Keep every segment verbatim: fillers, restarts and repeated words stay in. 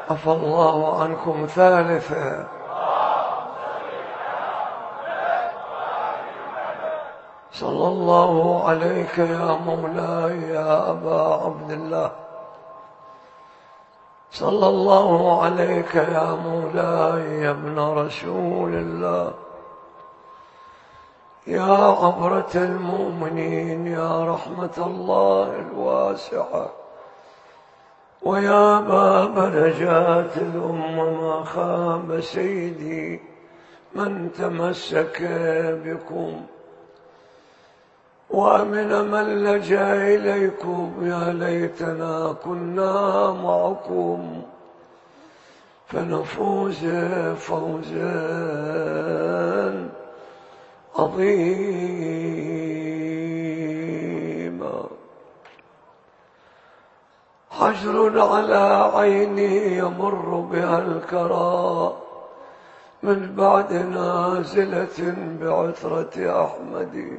عفى الله عنكم ثالثا. صلى الله عليك يا مولاي يا أبا عبد الله، صلى الله عليك يا مولاي يا ابن رسول الله، يا عبرة المؤمنين، يا رحمة الله الواسعة، ويا باب نجاة الأمة. ما خاب سيدي من تمسك بكم، وأمن من لجأ إليكم. يا ليتنا كنا معكم فنفوز فوزا عظيما. حجر على عيني يمر بها الكرى من بعد نازلة بعثرة أحمد.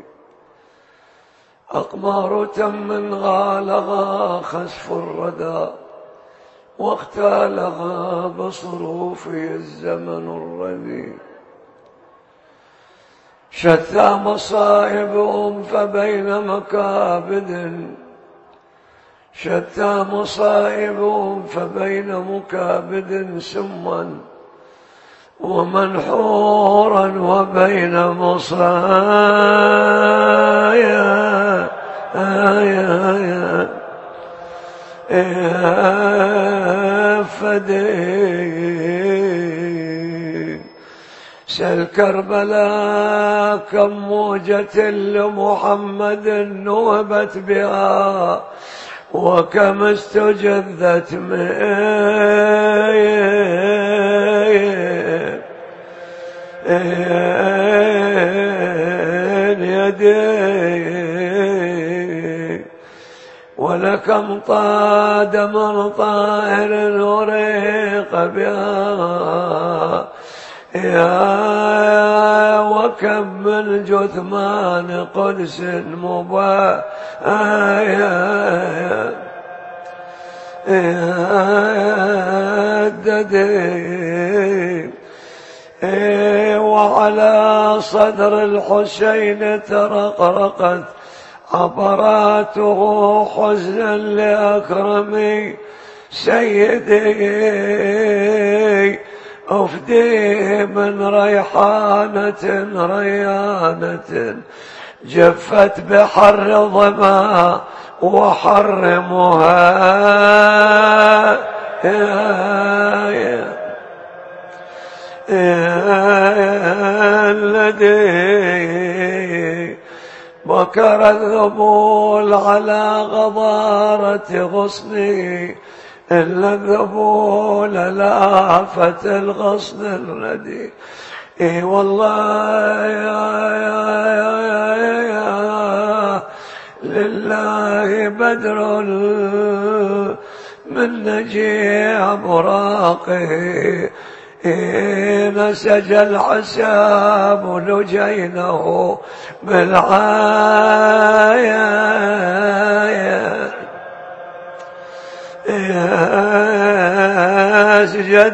أقمار تم غالغا خسف الردى، واختالغا بصروفي الزمن الردي. شتى مصائبهم فبين مكابد، شتى مصائبهم فبين مكابد سما ومنحورا وبين مصايا يا يا فدي. سل كربلاء كم موجة لمحمد نوبت بها، وكم استجذت من يدي، ولكم طاد من طائر وريق بها. يا وكم من جثمان قدس مبايا يددي. وعلى صدر الحسين ترقرقت عبراته حزنا لأكرمي سيدي. أفدي من ريحانة ريانة جفت بحر الظما وحرمها يا يا الذي بكر الذبول على غضارة غصني، إلا الذبول لافت الغصن الردي. إي والله يا يا يا يا لله بدر من نجيع براقه. نسج الحساب نجينه بالعاية يا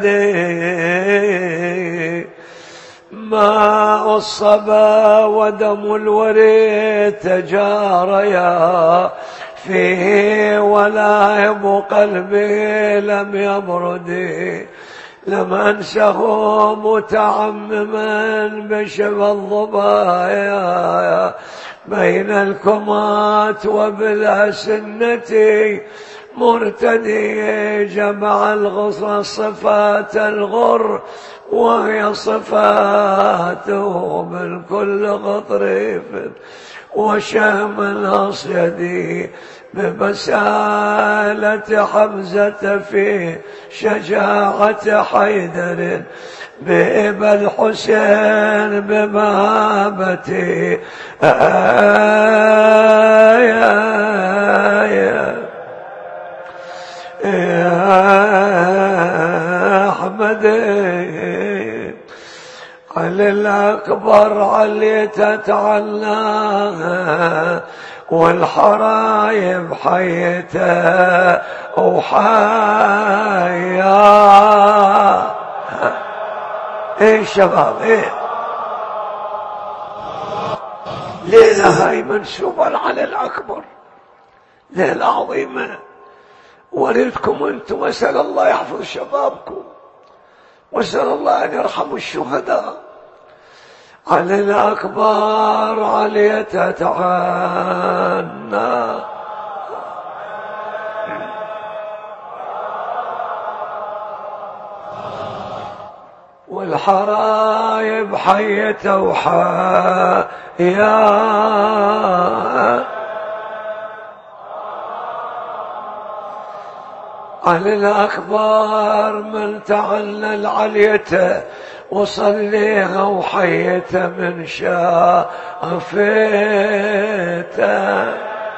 سجدي. ماء الصبا ودم الوريد تجاريا فيه، ولائم قلبي لم يبرد. لم أنسه متعمما بشبه الضبايا بين الكمات وبالأسنة مرتدي. جمع الغصن صفات الغر وهي صفاته من كل غطريف وشهم الأصيدي. ببسالة حمزة في شجاعة حيدر، بإبا الحسين بمهابتي آية يا أحمد. علي الأكبر علي تتعناها، والحرايب حيته وحيا ايه شباب ايه ليلة هاي منسوبة على الأكبر، ليلة عظيمة، ولدكم أنتم، واسأل الله يحفظ شبابكم، واسأل الله أن يرحم الشهداء. على الأكبر علي تتعنى، والحرايب حية وحيا، على الأكبر من تعلل عليته وصليها وحيته من شافيته.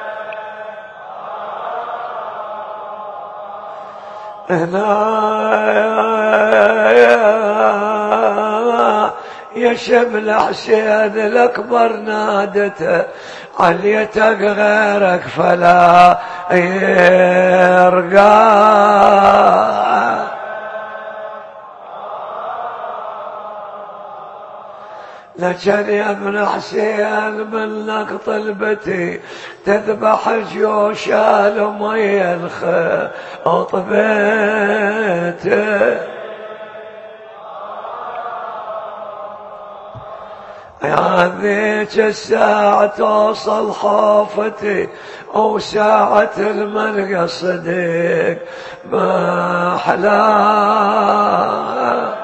هنا يا شبل حسين الأكبر نادته، عليتك غيرك فلا يرقى. لكن يا ابن حسين منك طلبتي تذبح الجيوش المي الخط بيته. يا ذيك الساعة توصل خوفتي أو ساعة الملقى صديق ما أحلى.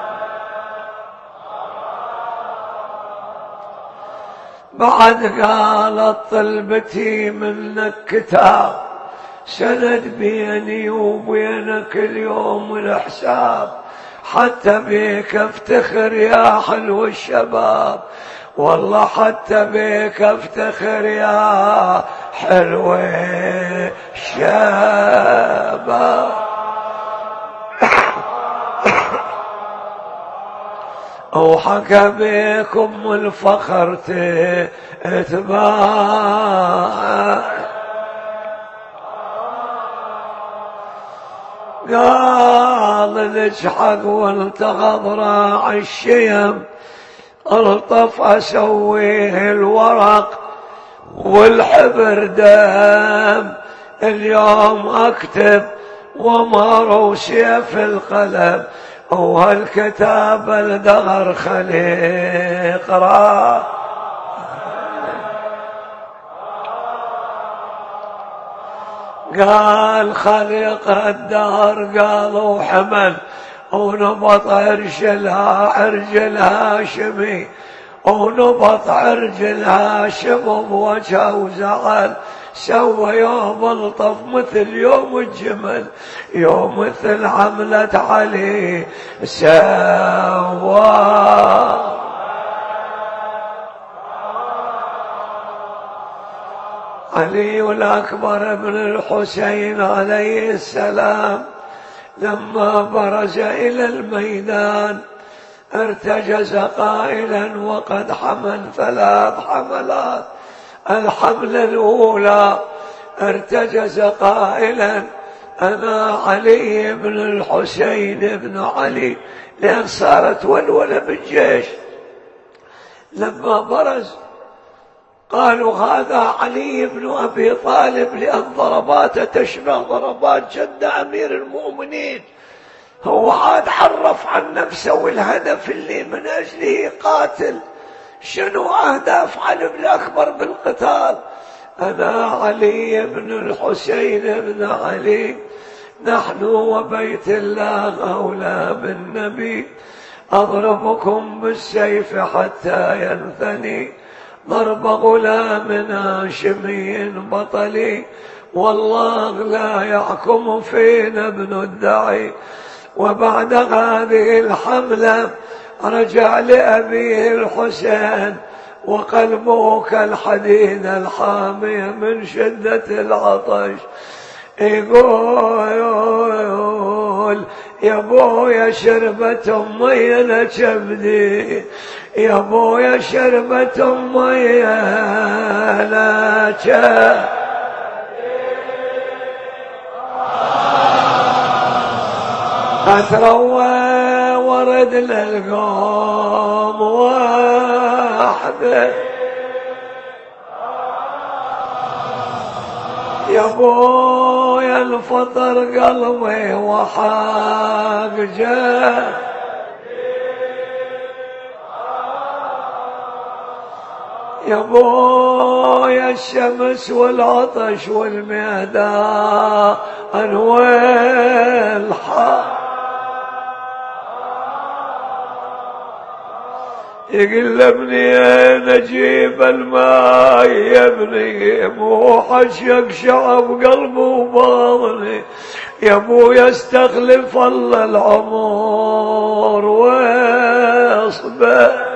بعد قالت طلبتي منك كتاب سند بيني وبينك اليوم الحساب، حتى بيك افتخر يا حلو الشباب، والله حتى بيك افتخر يا حلو الشباب. وحكى بكم الفخر تتباع، قال نجحق والتغض راعي الشيم، الطف اسويه الورق والحبر دم، اليوم اكتب ومر سيف القلم، وهالكتاب الدهر خلي يقرا. قال خلي يقرا الدهر، قالوا حمل ونبط عرج عرج الهاشمي، ونبط عرج الهاشم بوجهه وزعل، سوى يوم الطف مثل يوم الجمل، يوم مثل عملة علي سوى. علي الأكبر ابن الحسين عليه السلام لما برز إلى الميدان ارتجز قائلا وقد حمل ثلاث حملات. الحملة الأولى ارتجز قائلا أنا علي بن الحسين بن علي، لأن صارت ولولة بالجيش. لما برز قالوا هذا علي بن أبي طالب، لأن ضرباته تشبه ضربات جد أمير المؤمنين، هو عاد عرف عن نفسه والهدف اللي من أجله قاتل. شنو أهداف علي بن الأكبر بالقتال؟ أنا علي بن الحسين بن علي، نحن وبيت الله أولى بالنبي، أضربكم بالسيف حتى ينثني، ضرب غلام هاشمي بطلي، والله لا يحكم فينا ابن الدعي. وبعد هذه الحملة رجع لأبيه الحسين وقلبه كالحديد الحامي من شدة العطش، يقول يا بويا شربة مي لكبدي، يا بويا شربة مي لكبدي. أتروى ورد للقوم وحده. يا ابويا الفطر قلبي وحاق جاه، يا ابويا الشمس والعطش والميدان والحار، يقلبني نجيب الماء يا ابني، موحش يقشع بقلبه وباطني، يا ابويا استخلف الله العمر واصبر.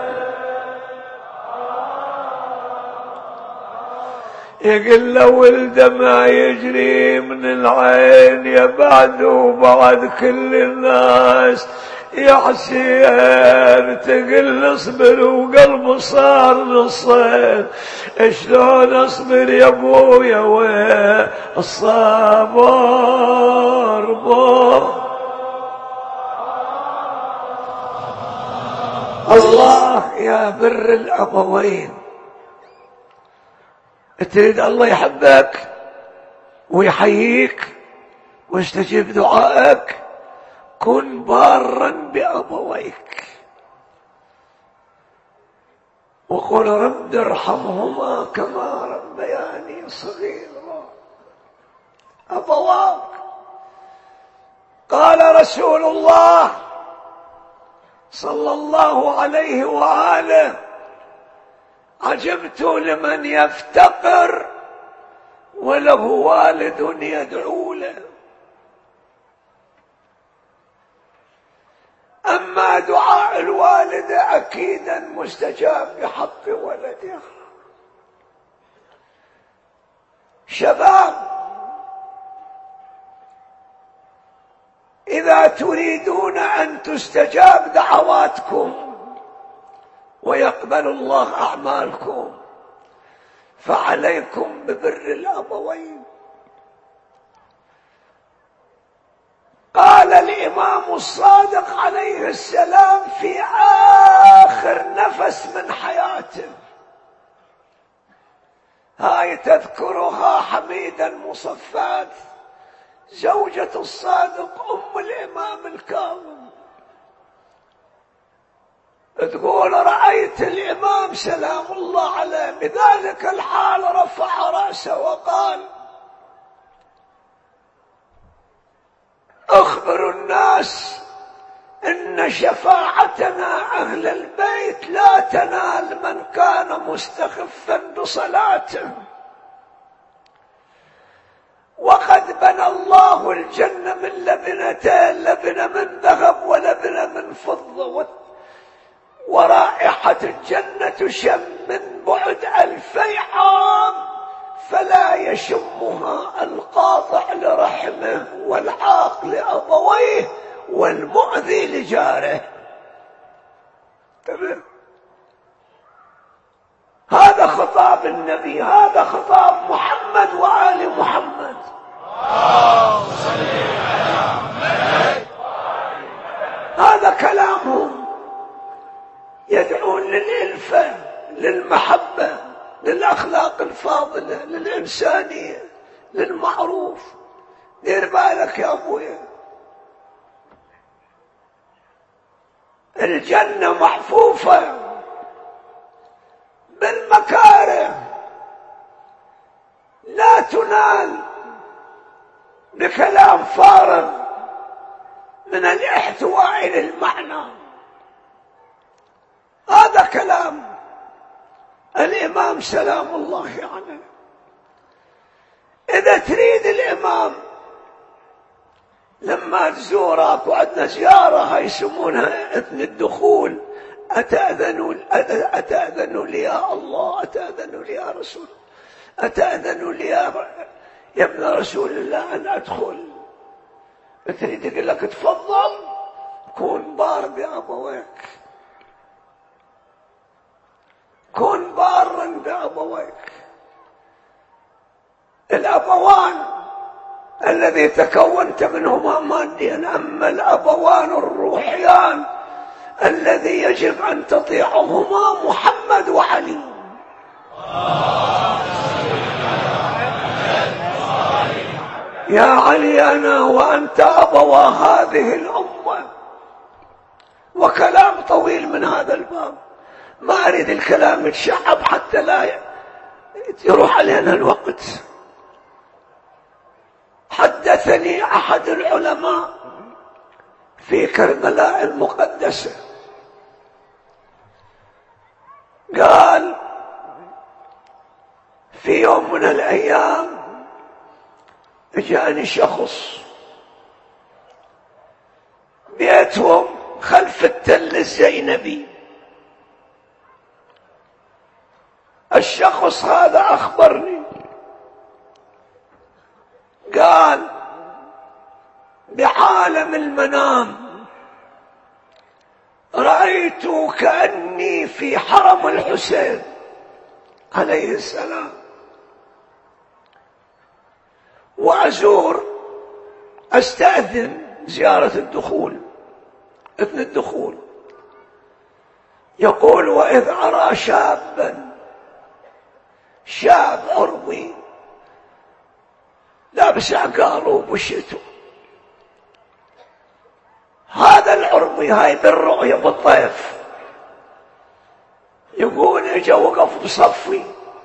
يقول لو الدمع يجري من العين يا بعد وبعد كل الناس يا حسين، تقل اصبر وقلبه صار نصين، شلون اصبر يا ابويا والصبر بو. الله يا بر الابوين، تريد الله يحبك ويحييك ويستجيب دعائك، كن بارا بأبويك وقل رب ارحمهما كما ربياني صغيرا. أبواك، قال رسول الله صلى الله عليه وآله عجبت لمن يفتقر وله والد يدعو له، أما دعاء الوالد أكيدا مستجاب بحق ولده. شباب، إذا تريدون أن تستجاب دعواتكم ويقبل الله أعمالكم فعليكم ببر الأبوين. قال الإمام الصادق عليه السلام في آخر نفس من حياته، هاي تذكرها حميدة المصفات زوجة الصادق أم الإمام الكاظم، تقول رأيت الإمام سلام الله عليه بذلك الحال رفع رأسه وقال أخبر الناس إن شفاعتنا أهل البيت لا تنال من كان مستخفا بصلاته، وقد بنى الله الجنة من لبنتين، لبنة من ذهب ولبنة من فضة، ورائحة الجنة تشم من بعد ألفي عام فلا يشمها القاطع لرحمه والعاق لأبويه والمؤذي لجاره. هذا خطاب النبي، هذا خطاب محمد وآل محمد. هذا كلامهم، يدعون للإلفة، للمحبة، للأخلاق الفاضلة، للإنسانية، للمعروف. دير بالك يا أبويا، الجنة محفوفة بالمكاره، لا تنال بكلام فارغ من الاحتواء للمعنى. هذا كلام الإمام سلام الله عليه. إذا تريد الإمام لما تزورك، وعندنا زيارة هاي يسمونها إذن الدخول، أتأذن أتأذن لي يا الله، أتأذن لي يا رسول، أتأذن لي يا يا ابن رسول الله أن أدخل. تريد يقول لك تفضل، كون بار بأبويك، كن بارا بأبويك. الأبوان الذي تكونت منهما ماديا، أما الأبوان الروحيان الذي يجب أن تطيعهما محمد وعلي. يا علي أنا وأنت أبوا هذه الأمة. وكلام طويل من هذا الباب، ما أريد الكلام يتشعب حتى لا يروح علينا الوقت. حدثني أحد العلماء في كربلاء المقدسة، قال في يوم من الأيام جاءني شخص بيتهم خلف التل الزينبي. الشخص هذا أخبرني، قال بعالم المنام رأيت كأني في حرم الحسين عليه السلام، وأزور أستأذن زيارة الدخول، إذن الدخول. يقول وإذ أرى شابا، شاب عربي لابس عقال وبشته. هذا العربي هاي بالرؤية بالطيف، يقول اجا وقف بصفي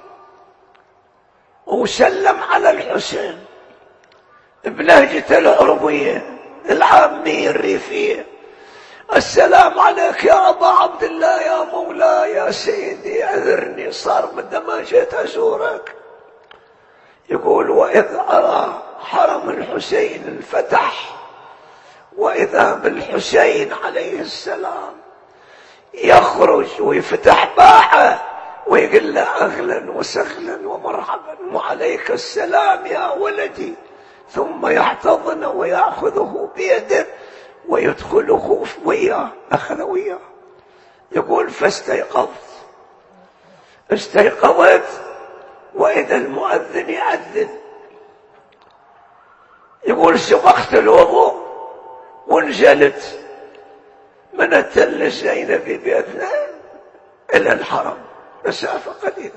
وسلم على الحسين بلهجته العربية العامية الريفية: السلام عليك يا أبا عبد الله، يا مولاي، يا سيدي، اعذرني صار مدة ما جيت أزورك. يقول وإذ أرى حرم الحسين انفتح، وإذا بالحسين عليه السلام يخرج ويفتح باعه ويقول له أهلا وسهلا ومرحبا وعليك السلام يا ولدي، ثم يحتضن ويأخذه بيده ويدخله وياه، أخذ وياه. يقول فاستيقظت، استيقظت وإذا المؤذن يأذن. يقول سبقت الوضوء ونزلت من التل الزينبي بيتنا إلى الحرم مسافة قليلة.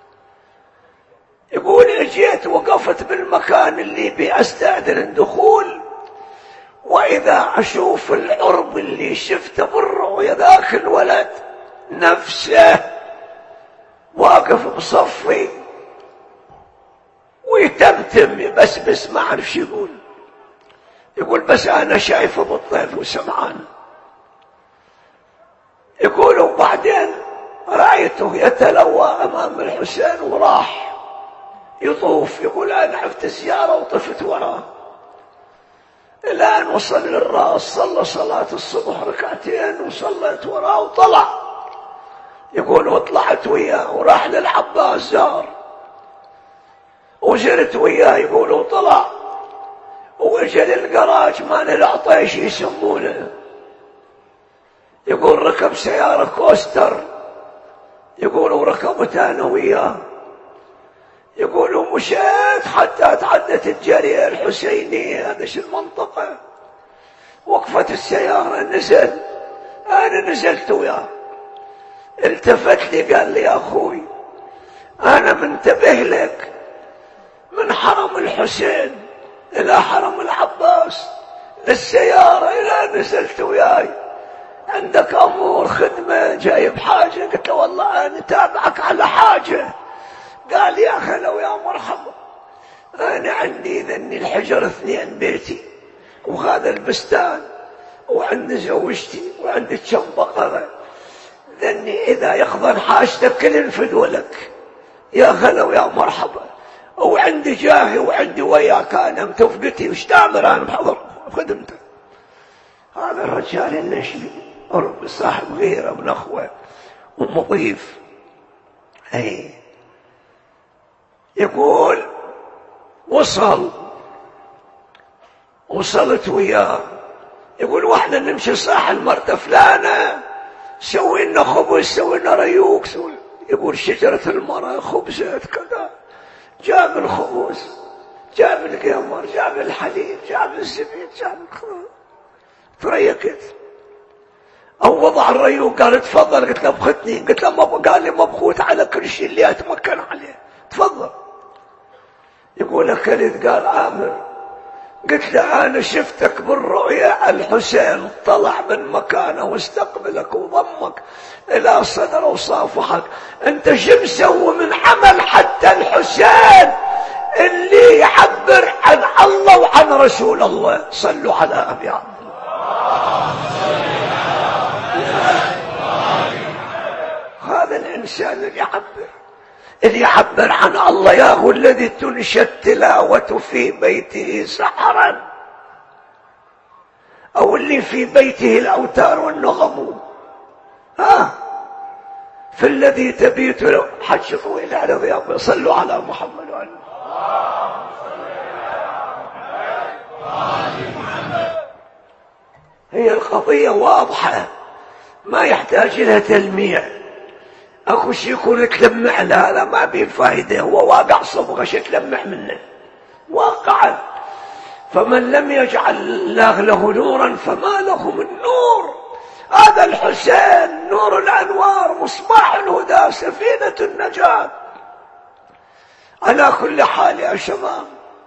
يقول اجيت وقفت بالمكان اللي بأستأذن الدخول، وإذا أشوف العرب اللي شفته بالرؤيا ذاك الولد نفسه واقف بصفي ويتمتم بس بس ما أعرف شو يقول. يقول بس أنا شايفه بالطيف وسمعان. يقول وبعدين رأيته يتلوى أمام الحسين وراح يطوف. يقول أنا عرفت الزيارة وطفت وراه. الآن وصل للراس، صلى صلاة الصبح ركعتين وصليت وراه وطلع. يقول وطلعت وياه وراح للعباس زار وجرت وياه. يقول وطلع وجا للقراج مال العطيش يسمونه. يقول ركب سيارة كوستر. يقول وركبت أنا وياه. يقول ومشيت حتى تعدت الجارية الحسينية، هذا شو المنطقة. وقفت السيارة، نزل، أنا نزلت وياه. التفت لي قال لي يا أخوي أنا منتبه لك من حرم الحسين إلى حرم العباس للسيارة إلى نزلت وياي، عندك أمور خدمة جايب حاجة؟ قلت له والله أنا تابعك على حاجة. قال يا هلا ويا مرحبا، أنا عندي ذني الحجر اثنين بيتي وهذا البستان وعندي زوجتي وعندي كم بقرة، ذني إذا يخضر حاجتك كل انفدوا لك. يا هلا ويا مرحبا، وعندي جاهي وعندي وياك أنا متفقتي وش تعمل أنا بحضر خدمتك. هذا الرجال النشبي قرب صاحب غيره من أخوه ومضيف. أي يقول وصل وصلت وياه. يقول واحنا نمشي صاح المرتة فلانة سوي لنا خبز، سوي لنا ريوق، سوي. يقول شجرة المرأة خبزت كذا، جاب الخبز، جاب القمر، جاب الحليب، جاب الزبيب، جاب الخضار. تريقت او وضع الريو قال تفضل، قلت له بختني، قلت له ما قال لي مبخوت على كل شيء اللي اتمكن عليه، تفضل. يقول اكلت، قال عامر، قلت له انا شفتك بالرؤيا الحسين طلع من مكانه واستقبلك وضمك الى صدره وصافحك، انت شو مسوي من عمل حتى الحسين اللي يعبر عن الله وعن رسول الله؟ صلوا على ابي عبد الله. هذا الانسان اللي يعبر اللي يعبر عن الله، يا هو الذي تنشى التلاوة في بيته سحرا، او اللي في بيته الاوتار والنغم، ها فالذي تبيت له حج طويل على ضيافه. صلوا على محمد وعلى هي القضية واضحة ما يحتاج لها تلميع. اكو شيء يكون تلمع له، هذا ما بيه فايدة، هو واقع صبغة شو تلمع منه واقعا. فمن لم يجعل الله له نورا فما له من نور. هذا الحسين نور الانوار، مصباح الهدى، سفينة النجاة. على كل حال يا شباب،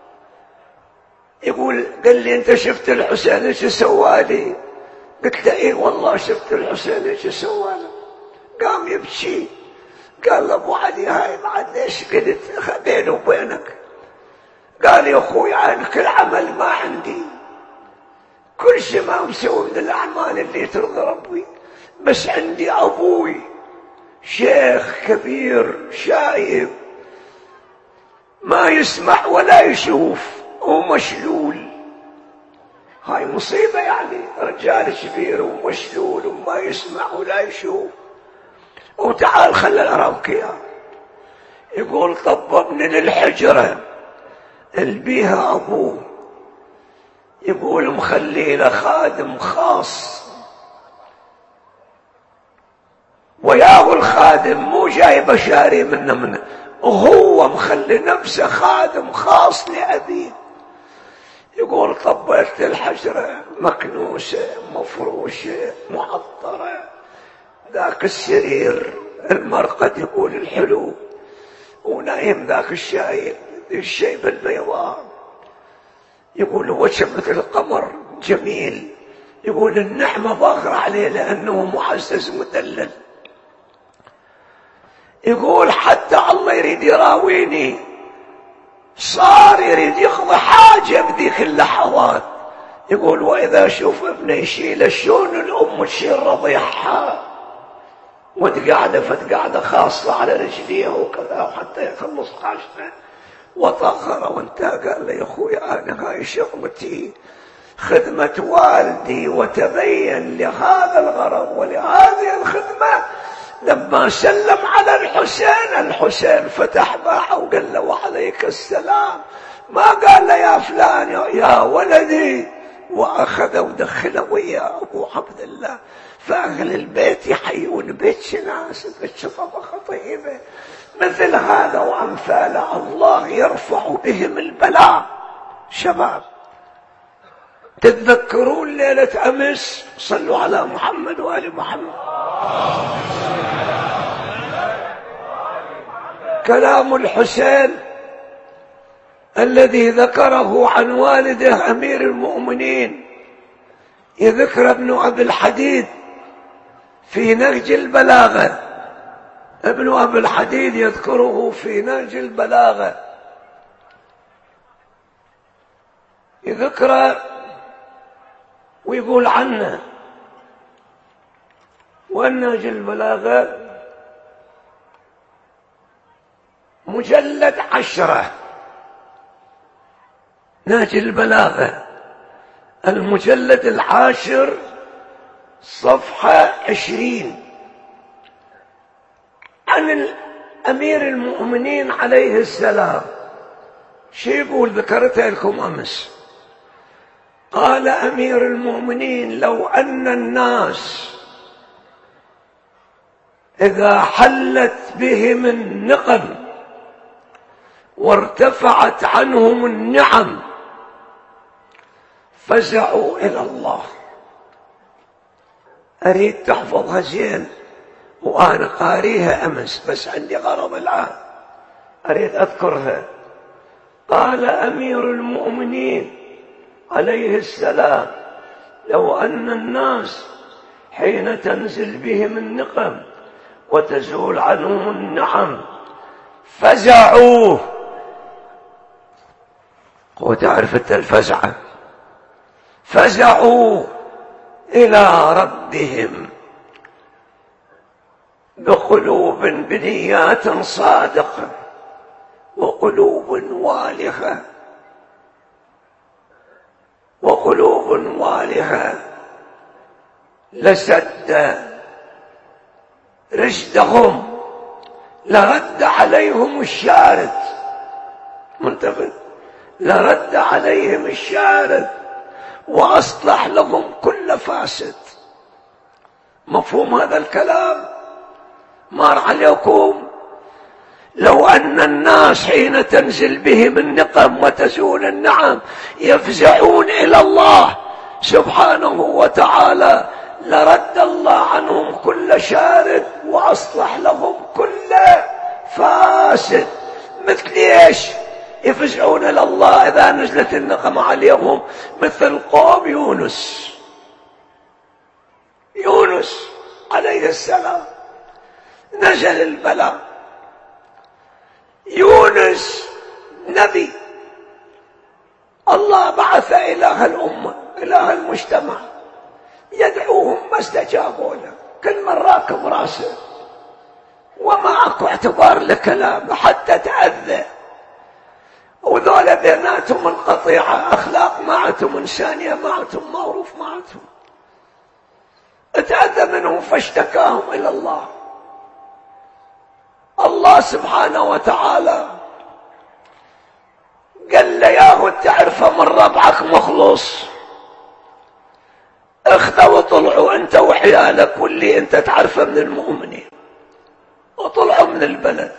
يقول قال لي انت شفت الحسين ايش سوالي؟ قلت له ايه والله شفت الحسين ايش سوالي. قام يبكي، قال له ابو علي هاي بعد ليش قلت بيني وبينك؟ قال يا اخوي عن كل عمل ما عندي، كل شيء ما مسوي من الاعمال اللي ترضي ربي، بس عندي ابوي شيخ كبير شايب ما يسمع ولا يشوف ومشلول. هاي مصيبة يعني، رجال كبير ومشلول وما يسمع ولا يشوف. وتعال خلى الأراوك إياه. يقول طببني للحجرة اللي بيها أبوه، يقول مخلي له خادم خاص، وياه الخادم مو جايب شاري منه منه، وهو مخلي نفسه خادم خاص لأبيه. يقول طبيت الحجرة مكنوسة مفروشة معطرة، ذاك السرير المرقد يقول الحلو، ونايم ذاك الشايب الشيبة البيضاء، يقول وجه مثل القمر جميل، يقول النعمة ضاغرة عليه لأنه معزز مدلل. يقول حتى الله يريد يراويني، صار يريد يقضي حاجة بذيك اللحظات. يقول وإذا شوف ابنه يشيل شلون الأم تشيل رضيعها وتقعد فتقعد خاصة على رجليه وكذا وحتى يخلص حاجته وطهر وانتهى. قال لي يا أخوي أنا هاي شغلتي خدمة والدي، وتبين لهذا الغرض ولهذه الخدمة. لما سلم على الحسين، الحسين فتح باعه وقال له وعليك السلام، ما قال له يا فلان يا ولدي، وأخذ ودخله ويا أبو عبد الله. فأهل البيت يحيون بيت ناس، بيت طبخة طيبة. مثل هذا وأمثال الله يرفع بهم البلاء. شباب تتذكرون ليلة أمس؟ صلوا على محمد وآل محمد. كلام الحسين الذي ذكره عن والده أمير المؤمنين، يذكر ابن أبي الحديد في نهج البلاغة. ابن أبي الحديد يذكره في نهج البلاغة، يذكر ويقول عنه. والنهج البلاغة مجلد عشرة، نهج البلاغة المجلد العاشر صفحة عشرين، عن أمير المؤمنين عليه السلام. شو يقول؟ ذكرتها لكم أمس. قال أمير المؤمنين لو أن الناس إذا حلت بهم النقم وارتفعت عنهم النعم فزعوا إلى الله. أريد تحفظها زين، وأنا قاريها أمس بس عندي غرض الآن أريد أذكرها. قال أمير المؤمنين عليه السلام: لو أن الناس حين تنزل بهم النقم وتزول عنهم النعم فزعوا. وتعرف الفزعة، فزعوا إلى ربهم بقلوب بنيات صادقة وقلوب والهة وقلوب والهة لسد رشدهم، لرد عليهم الشارد. منتبه، لرد عليهم الشارد وأصلح لهم كل فاسد. مفهوم هذا الكلام؟ مر عليكم؟ لو أن الناس حين تنزل بهم النقم وتزول النعم يفزعون إلى الله سبحانه وتعالى لرد الله عنهم كل شارد وأصلح لهم كل فاسد. مثل إيش يفزعون إلى الله إذا نزلت النقمة عليهم؟ مثل قوم يونس. يونس عليه السلام نزل البلاء. يونس نبي، الله بعث إله الأمة إله المجتمع يدعوهم ما استجابوا له، كل من راكب راسه وما أكو اعتبار لكلامه حتى تأذى. وذولا بيناتهم القطيعة، أخلاق معتهم، إنسانية معتهم، معروف معتهم. اتأذى منهم فاشتكاهم إلى الله. الله سبحانه وتعالى قال له: ياهو تعرفه من ربعك مخلص، اخذوا وطلعوا انت وحيالك واللي انت تعرفه من المؤمنين، وطلعوا من البلد.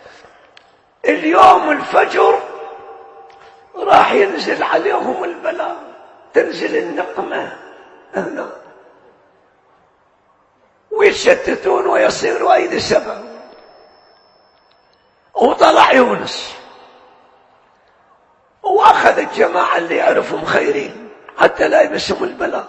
اليوم الفجر راح ينزل عليهم البلاء، تنزل النقمة هنا ويتشتتون ويصيروا أيدي سبب. وطلع يونس واخذ الجماعة اللي يعرفهم خيرين حتى لا يمسهم البلاء،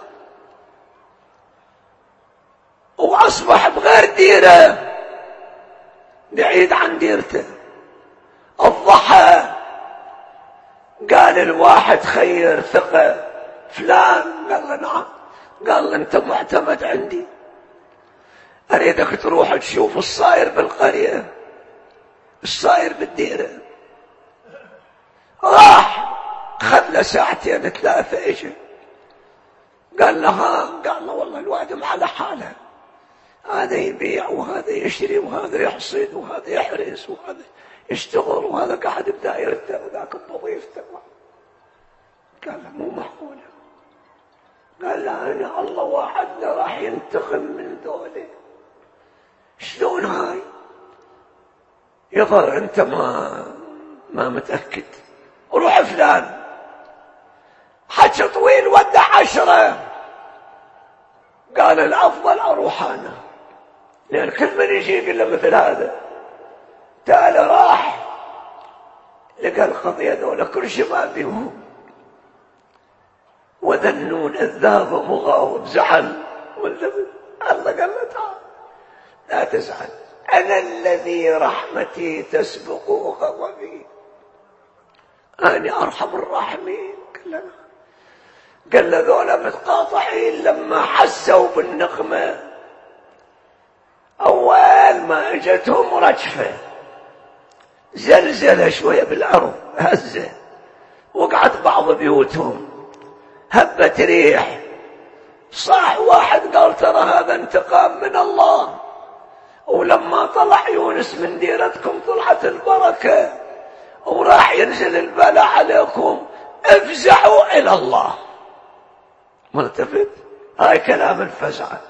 واصبح بغير ديره، بعيد عن ديرته. الضحى قال الواحد خير ثقة فلان، قال له نعم، قال له انت معتمد عندي، اريدك تروح تشوف الصاير بالقرية، الصاير بالديرة. راح خذ له ساعتين ثلاثة، اجى قال له ها، قال له والله الوادم على حاله، هذا يبيع وهذا يشتري وهذا يحصد وهذا يحرس وهذا يشتغل وهذا قاعد بدايرته وذاك بوظيفته. قال له مو معقولة. قال له أنا الله وعدنا راح ينتقم من ذولي. شلون هاي؟ يظهر أنت ما ما متأكد. روح فلان، حكي طويل ودع عشرة. قال الأفضل أروح أنا، لأن كل من يجي يقول له مثل هذا. تعال راح لقى القضية ذولا كل شباب بهم. وذنون إذ ذهب مغاضب زعل، الله قال له تعال لا تزعل، أنا الذي رحمتي تسبق غضبي، أنا أرحم الراحمين. قال له قال له ذولا متقاطعين لما حسوا بالنقمة. أول ما اجتهم رجفة، زلزلة شوية بالأرض، هزة، وقعت بعض بيوتهم، هبت ريح، صاح واحد قال ترى هذا انتقام من الله، ولما طلع يونس من ديرتكم طلعت البركة، وراح ينزل البلاء عليكم، افزعوا إلى الله. ملتفت؟ هاي كلام الفزعة.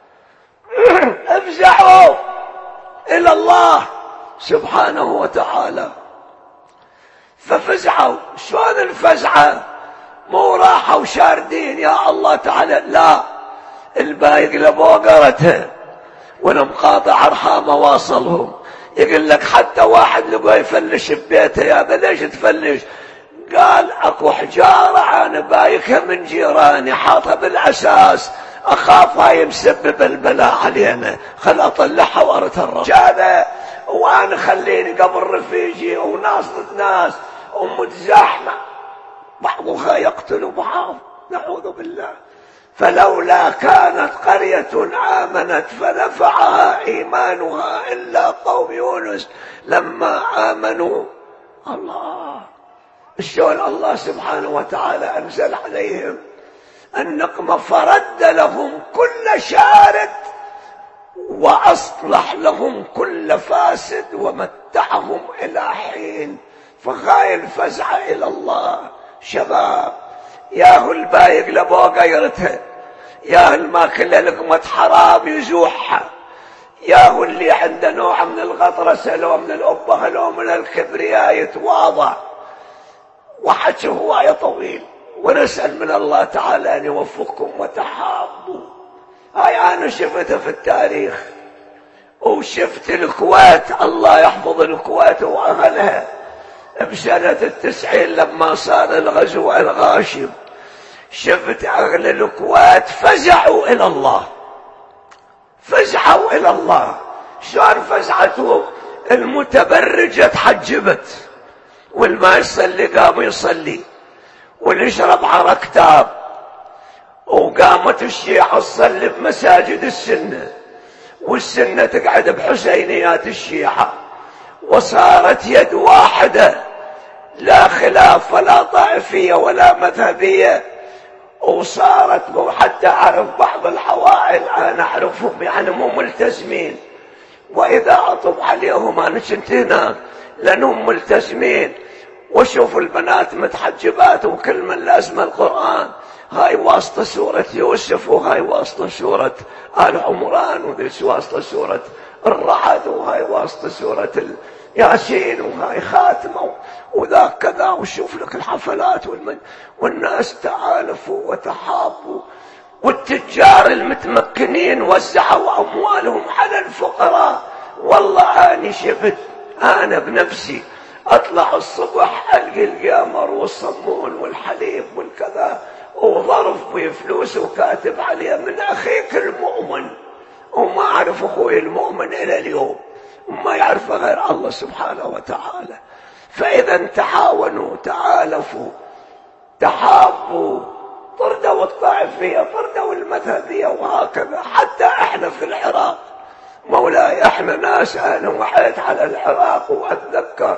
افزعوا إلى الله سبحانه وتعالى. ففزعوا. شلون الفزعة؟ مو راحوا شاردين يا الله تعالى، لا، البايق لبوقرته والمقاطع ارحامه واصلهم. يقول لك حتى واحد لقوا يفلش ببيته، يا ابا ليش تفلش؟ قال اكو حجاره انا بايكها من جيراني حاطها بالاساس، اخاف هاي مسبب البلاء علينا، خل اطلعها وارترف هذا، وانا خليني قبل رفيجي وناس ضد ناس ومتزاحمه بعضها يقتل بعض، نعوذ بالله. فلولا كانت قرية آمنت فنفعها إيمانها إلا قوم يونس لما آمنوا. الله الشؤون الله سبحانه وتعالى أنزل عليهم النقمة فرد لهم كل شارد وأصلح لهم كل فاسد ومتعهم إلى حين. فغاية الفزع إلى الله. شباب ياهو البايق لبوقة يرتها، ياهو الماكلة لقمة حرام يزوحها، ياهو اللي عنده نوع من الغطرسة لو من الأبهة لو من الكبرياء يتواضع، وحكي هواية طويل. ونسأل من الله تعالى أن يوفقكم وتحابوا. هاي أنا شفتها في التاريخ وشفت الكويت، الله يحفظ الكويت وأهلها بسنة التسعين لما صار الغزو الغاشم. شفت أهل الكويت فزعوا إلى الله، فزعوا إلى الله. شلون فزعتهم؟ المتبرجة تحجبت، والما يصلي قام يصلي، واللي يشرب عرق تاب، وقامت الشيعة تصلي بمساجد السنة، والسنة تقعد بحسينيات الشيعة، وصارت يد واحدة لا خلاف ولا طائفية ولا مذهبية. وصارت حتى أعرف بعض الحوائل أنا أعرفهم يعني مو ملتزمين، وإذا أطب عليهم أنا كنت هناك لأنهم ملتزمين، وشوف البنات متحجبات وكل من لازم القرآن، هاي واسطة سورة يوسف، وهاي واسطة سورة آل عمران، وذي واسطة سورة الرعد، وهاي واسطة سورة ياسين، وهاي خاتمة وذاك كذا. وشوف لك الحفلات والمن والناس تعالفوا وتحابوا، والتجار المتمكنين وزعوا أموالهم على الفقراء. والله أنا شفت أنا بنفسي أطلع الصبح ألقي القمر والصمون والحليب والكذا وظرف بفلوس وكاتب عليه من أخيك المؤمن، وما أعرف أخوي المؤمن إلى اليوم، وما يعرف غير الله سبحانه وتعالى. فإذا تعاونوا تعالفوا تحابوا، طردوا الطائفية طردوا المذهبية، وهكذا. حتى احنا في العراق مولاي احنا ناس، انا وحيت على العراق واتذكر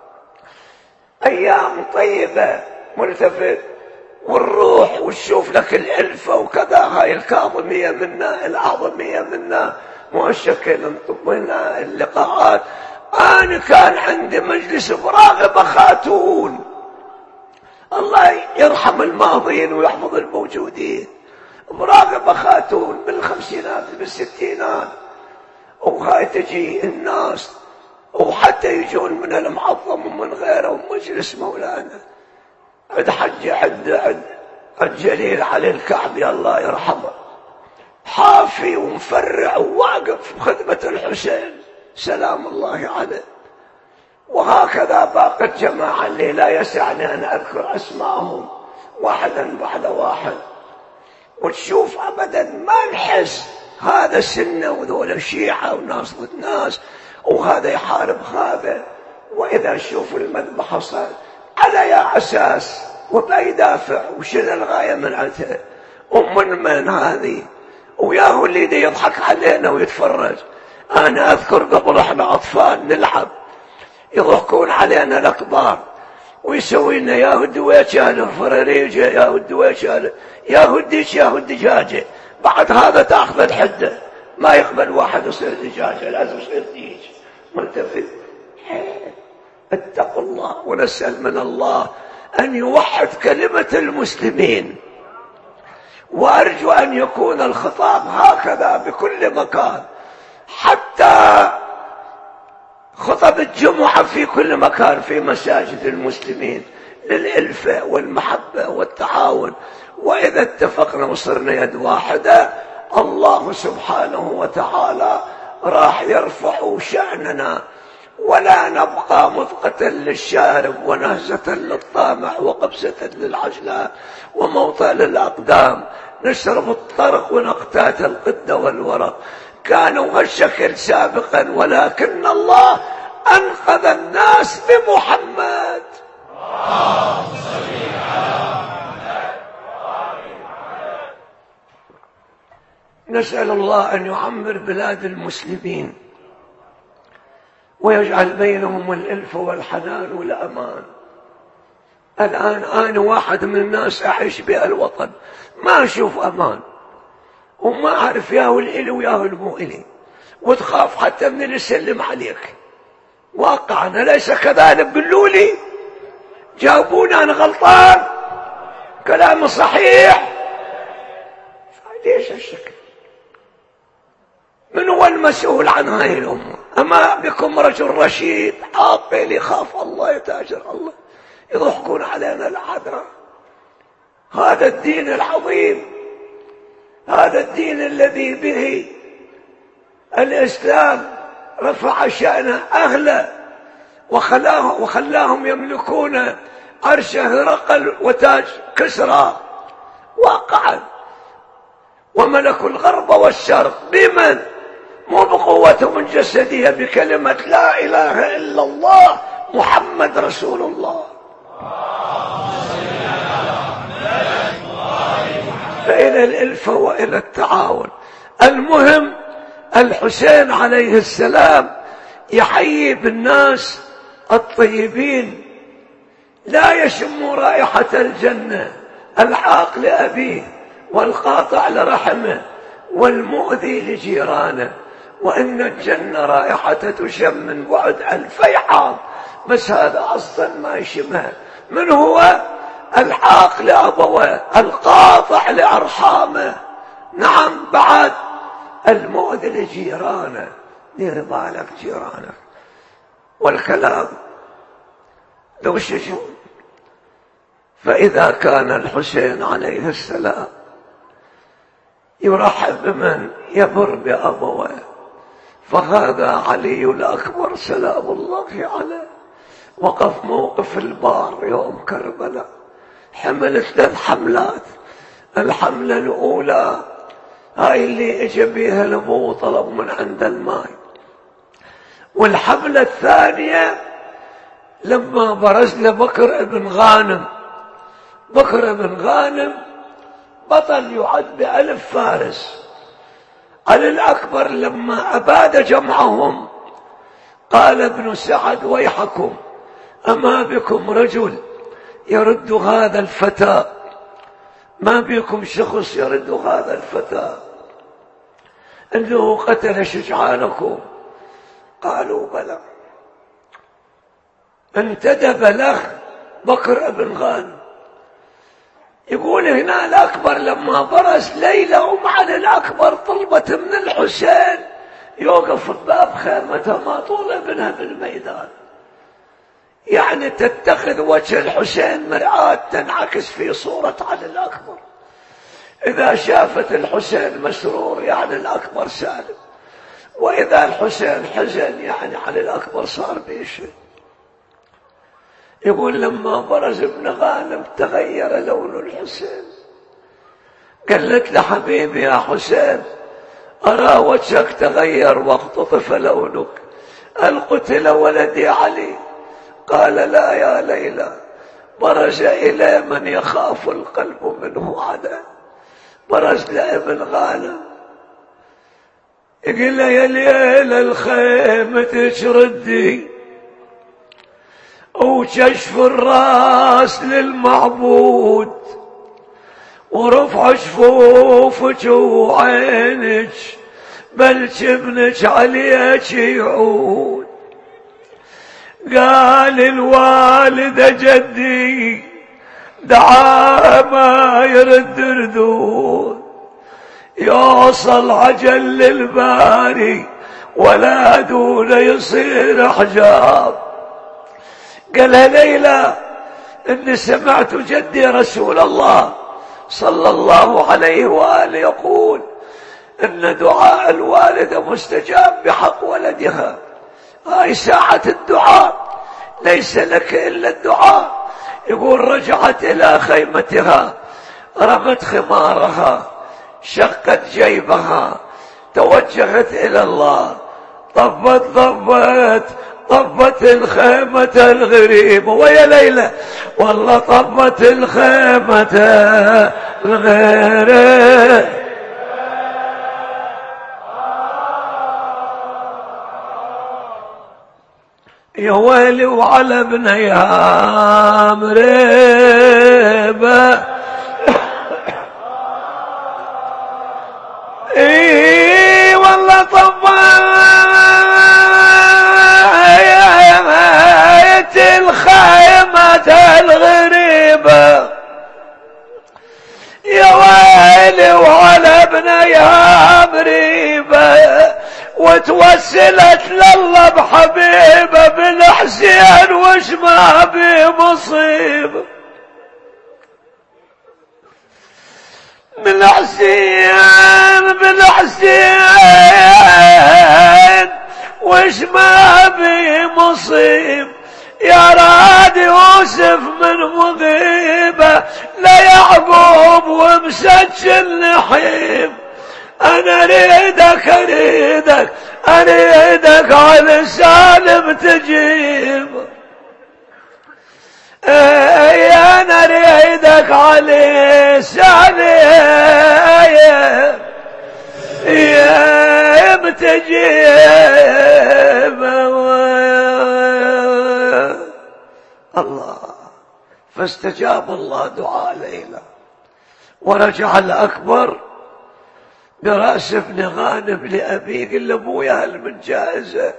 ايام طيبة ملتفت والروح وتشوف لك الالفة وكذا. هاي الكاظمية منا الاعظمية منا مؤشكل انطبنا اللقاءات. انا كان عندي مجلس براغبة خاتون، الله يرحم الماضين ويحفظ الموجودين، براغبة خاتون بالخمسينات بالستينات، وهاي تجي الناس وحتى يجون من المعظم ومن غيره ومجلس مولانا عد حج عد عد الجليل علي الكعبي الله يرحمه، حافي ومفرع وواقف بخدمة الحسين سلام الله عليه. وهكذا باقي الجماعة اللي لا يسعني أن أذكر أسمائهم واحدا بعد واحد. وتشوف أبدا ما نحس هذا سنة وذول الشيعة وناس ضد ناس، وهذا يحارب هذا. وإذا شوف المذبحة صار على يا أساس وما يدافع، وشنو الغاية من عته ومن من هذه؟ وياهو اللي دي يضحك علينا ويتفرج. أنا أذكر قبل إحنا أطفال نلعب يضحكون علينا الأكبار ويسوي لنا يا هدي ويشال فراريجة يا هدي ويشال يا هديش يا هدي دجاجة. بعد هذا تأخذ الحدة، ما يقبل واحد يصير دجاجة، لازم يصير ديج. ملتفت. اتقوا الله ونسأل من الله أن يوحد كلمة المسلمين، وأرجو أن يكون الخطاب هكذا بكل مكان، حتى خطب الجمعة في كل مكان في مساجد المسلمين للألفة والمحبة والتعاون. وإذا اتفقنا وصرنا يد واحدة الله سبحانه وتعالى راح يرفع شأننا، ولا نبقى مضغة للشارب ونهزة للطامع وقبسة للعجلات وموطأ للأقدام، نشرب الطرق ونقتات القدة والورق. كانوا هالشكل سابقا، ولكن الله أنقذ الناس بمحمد. نسأل الله أن يعمر بلاد المسلمين ويجعل بينهم الألف والحنان والأمان. الآن أنا واحد من الناس أعيش بهالوطن ما أشوف أمان، وما أعرف ياهو الإلي وياهو المو إلي، وتخاف حتى من اللي يسلم عليك. واقعا أليس كذلك؟ قلوا لي، جاوبونا أنا غلطان، كلام صحيح. ليش الشكل؟ من هو المسؤول عن هذه الأمة؟ أما بكم رجل رشيد عاقل يخاف الله يتاجر الله، يضحكون علينا العذراء. هذا الدين العظيم، هذا الدين الذي به الإسلام رفع شأن أهله وخلاه وخلاهم يملكون عرش هرقل وتاج كسرى واقعا، وملكوا الغرب والشرق. بمن؟ مو بقوتهم الجسدية، بكلمة لا إله إلا الله محمد رسول الله. فإلى الألفة وإلى التعاون. المهم الحسين عليه السلام يحيي بالناس الطيبين، لا يشم رائحة الجنة العاق لأبيه والقاطع لرحمه والمؤذي لجيرانه، وإن الجنة رائحة تشم من بعد ألفي عام، بس هذا أصلا ما يشمها. من هو؟ العاق لأبوه، القاطع لأرحامه، نعم، بعد المؤذي لجيرانه، دير بالك جيرانك. والكلام لو شجون. فإذا كان الحسين عليه السلام يرحب بمن يبر بأبوه، فهذا علي الأكبر سلام الله عليه وقف موقف البار يوم كربلاء، حملت ثلاث حملات. الحملة الأولى هاي اللي اجى بيها لابوه طلب من عند الماء، والحملة الثانية لما برز لبكر بن غانم. بكر بن غانم بطل يعد بألف فارس. علي الأكبر لما أباد جمعهم قال ابن سعد ويحكم، أما بكم رجل يرد هذا الفتى؟ ما بكم شخص يرد هذا الفتى أنه قتل شجعانكم؟ قالوا بلى. انتدب له بكر بن غانم. يقول هنا الأكبر لما برز ليلة أم علي الأكبر طلبت من الحسين يوقف باب خيمته ما طول منها بالميدان، يعني تتخذ وجه الحسين مرآة تنعكس في صورة علي الأكبر. إذا شافت الحسين مسرور يعني الأكبر سالم، وإذا الحسين حزن يعني علي الأكبر صار بيشي. يقول لما برز ابن غانم تغير لون الحسين. قالت له حبيبي يا حسين أرى وجهك تغير واختطف لونك، القتل ولدي علي؟ قال لا يا ليلى، برز إلى من يخاف القلب منه على، برز لابن غانم. يقول له يا ليلى الخيمة تشردي وكشف الراس للمعبود ورفع شفوفك وعينك بل جبنك عليك يعود. قال الوالد جدي دعا ما يرد ردود، يوصل عجل للباري ولا دون يصير حجاب. قالها ليلى إني سمعت جدي رسول الله صلى الله عليه وآله يقول إن دعاء الوالدة مستجاب بحق ولدها. هاي ساعة الدعاء، ليس لك إلا الدعاء. يقول رجعت إلى خيمتها، رمت خمارها، شقت جيبها، توجهت إلى الله، طفت طفت طفت الخيمة الغريبة. ويا ليلى والله طفت الخيمة الغريبة. يا ويلي وعلى ابنيها مريبة. اي والله طفت الخيمة الغريبة. يا ويلي وعلى ابنيها مريبة، وتوسلت لله بحبيبه بالحسين وش ما بمصيبه. بالحسين بالحسين وش ما بمصيب. يا راد يوسف من مغيبه ليعقوب ومسجل نحيب. أنا أريدك أريدك أريدك على سالم تجيب. أنا أريدك على سالم يا تجيب. الله. فاستجاب الله دعاء ليلى، ورجع الأكبر برأس ابن غانم لأبيه. قال له ابويا هل من جائزة؟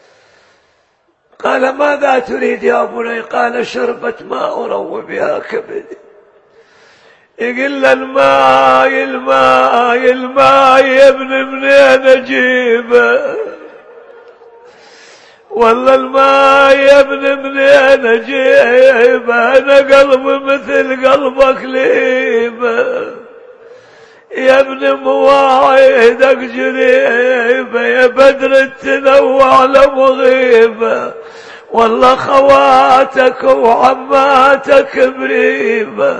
قال ماذا تريد يا بني؟ قال شربة ماء أروي بها كبدي. يقول له الماء الماء الماء يا ابن منين اجيبه؟ والله الماء يا ابن منين اجيبه؟ انا قلبي مثل قلبك ليبه. يا ابن مواعيدك جريبه، يا بدر التنوع لمغيبه. والله خواتك وعماتك بريبه.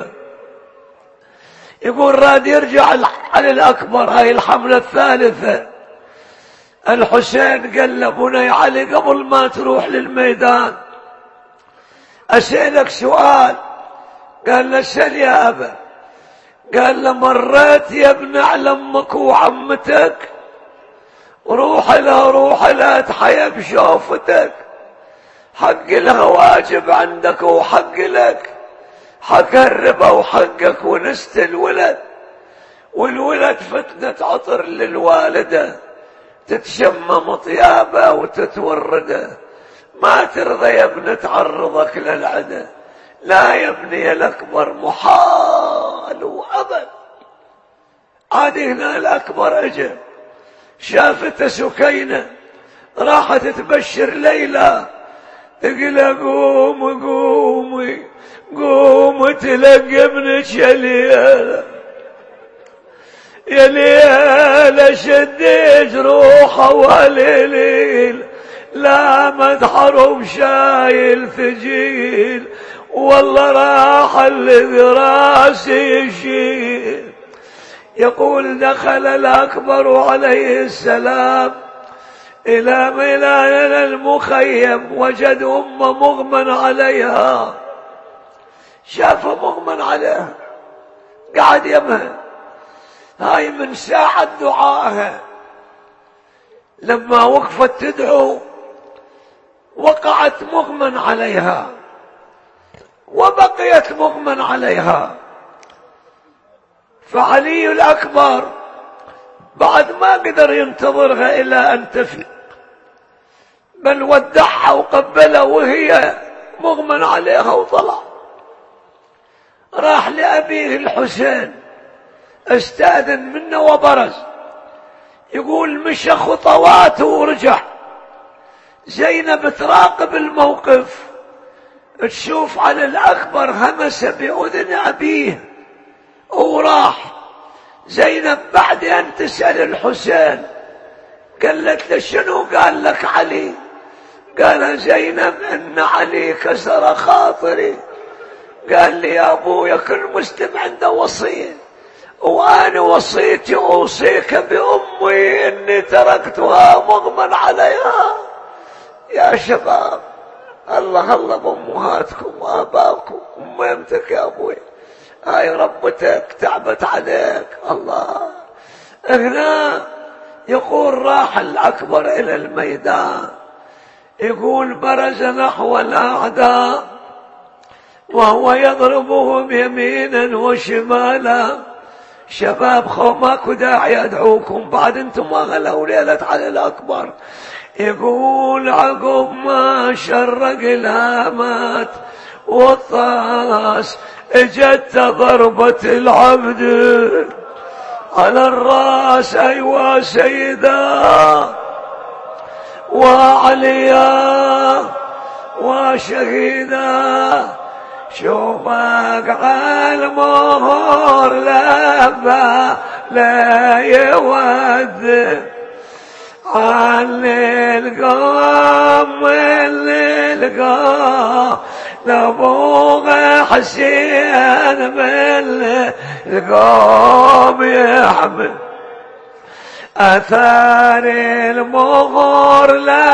يقول راد يرجع على الأكبر. هاي الحملة الثالثة. الحسين قال له بني علي قبل ما تروح للميدان أسألك سؤال. قال له سل يا أبا. قال له مريت يا ابن على امك وعمتك؟ روح لها روح لها تحيا بشوفتك. حق لها واجب عندك وحق لك، حق الربا وحقك ونست الولد. والولد فتنة عطر للوالدة تتشمم طيابه وتتورده. ما ترضى يا ابن تعرضك للعدى. لا يا ابني الأكبر محال وأبد. عاد هنا الأكبر أجل شافت سكينة راحت تبشر ليلى. تقول قوم قومي قوم تلقى ابنك يا ليلى يا ليلى. شديت روحه والليل لا مدحرم شايل ثقيل. والله راح الذي راسي يشيل. يقول دخل الأكبر عليه السلام إلى ميلان المخيم، وجد أمه مغمى عليها. شاف مغمى عليها قاعد يمها. هاي من ساعة دعائها لما وقفت تدعو وقعت مغمى عليها وبقيت مغمى عليها. فعلي الأكبر بعد ما قدر ينتظرها إلى أن تفيق، بل ودعها وقبلها وهي مغمى عليها وطلع. راح لأبيه الحسين استأذن منه وبرز. يقول مشى خطواته ورجع. زينب تراقب الموقف، تشوف على الأكبر همس بأذن أبيه وراح. زينب بعد أن تسأل الحسين قالت له شنو قال لك علي؟ قال زينب إن علي كسر خاطري. قال لي يا أبويا كل مسلم عنده وصية، وأنا وصيتي أوصيك بأمي إني تركتها مغمى عليها. يا شباب الله الله بأمهاتكم وآباءكم، أمتك يا أبوي هاي ربتك تعبت عليك. الله هنا يقول راح الأكبر إلى الميدان، يقول برز نحو الأعداء وهو يضربهم يمينا وشمالا. شباب خو ماكو داعي أدعوكم بعد انتم ما غلوا ليلة على الأكبر. يقول عقب ما شرق الهامات والطاس اجت ضربة العبد على الراس. ايوا سيدا وعليا وشهيدا شوفك عالمهور لبا لا يود عن القوم القوم لابوغ حسين من القوم يحمل أثار المغور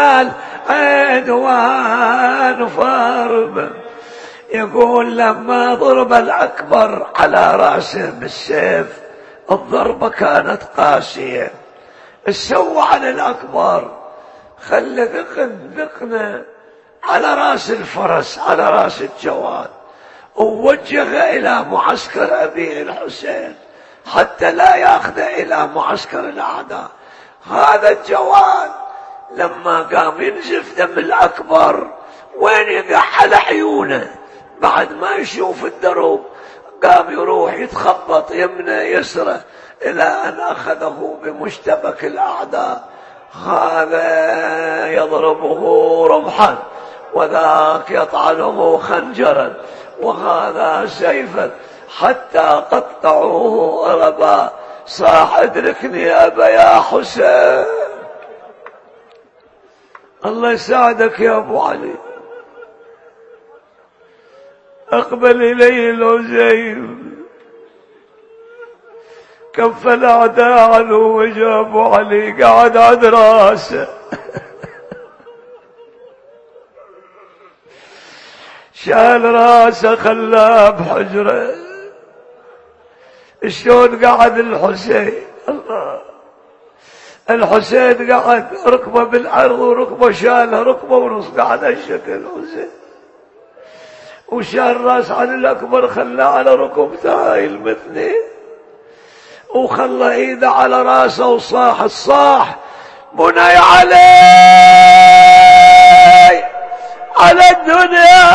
للعدوان فرب. يقول لما ضرب الأكبر على رأسه بالسيف الضربة كانت قاسية، السوى على الأكبر خلى ذقن ذقنه على رأس الفرس على رأس الجواد، ووجه إلى معسكر أبيه الحسين حتى لا يأخذ إلى معسكر الأعداء. هذا الجواد لما قام ينزف دم الأكبر وين يقع على عيونه بعد ما يشوف الدرب، قام يروح يتخبط يمنه يسره إلى أن أخذه بمشتبك الأعداء. هذا يضربه رمحا وذاك يطعنه خنجرا وهذا سيفا حتى قطعوه أربا. صاح ادركني يا أبا يا حسين. الله يساعدك يا أبو علي. أقبل إلي العزيم كف الأعداء عنه وجابوا علي قعد عند راسه شال راسه خلاه بحجره. شلون قعد الحسين؟ الله الحسين قعد ركبه بالعرض وركبه شالها ركبه ونص قعد هالشكل الحسين، وشال راس علي الأكبر خلاه على ركبته هاي المثنين وخلى ايده على راسه وصاح الصاح بني علي على الدنيا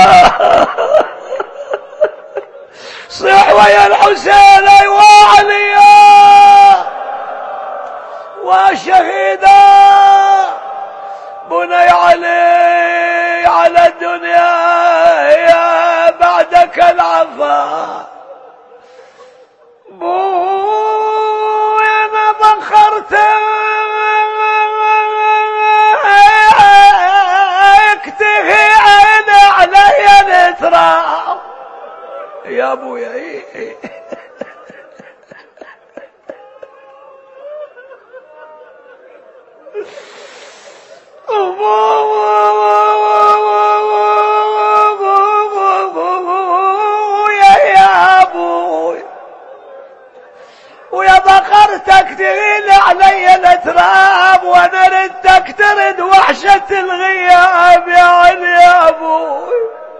صيح ويا الحسين ايوا عليا وشهيدا بني علي على الدنيا يا بعدك العفا. بو انا بخرتك تهي عين علي الاتراب يا ابويا. ايه ويا بقرتك تغيل علي الاتراب وانا ردك ترد وحشة الغياب يا علي يا ابوي.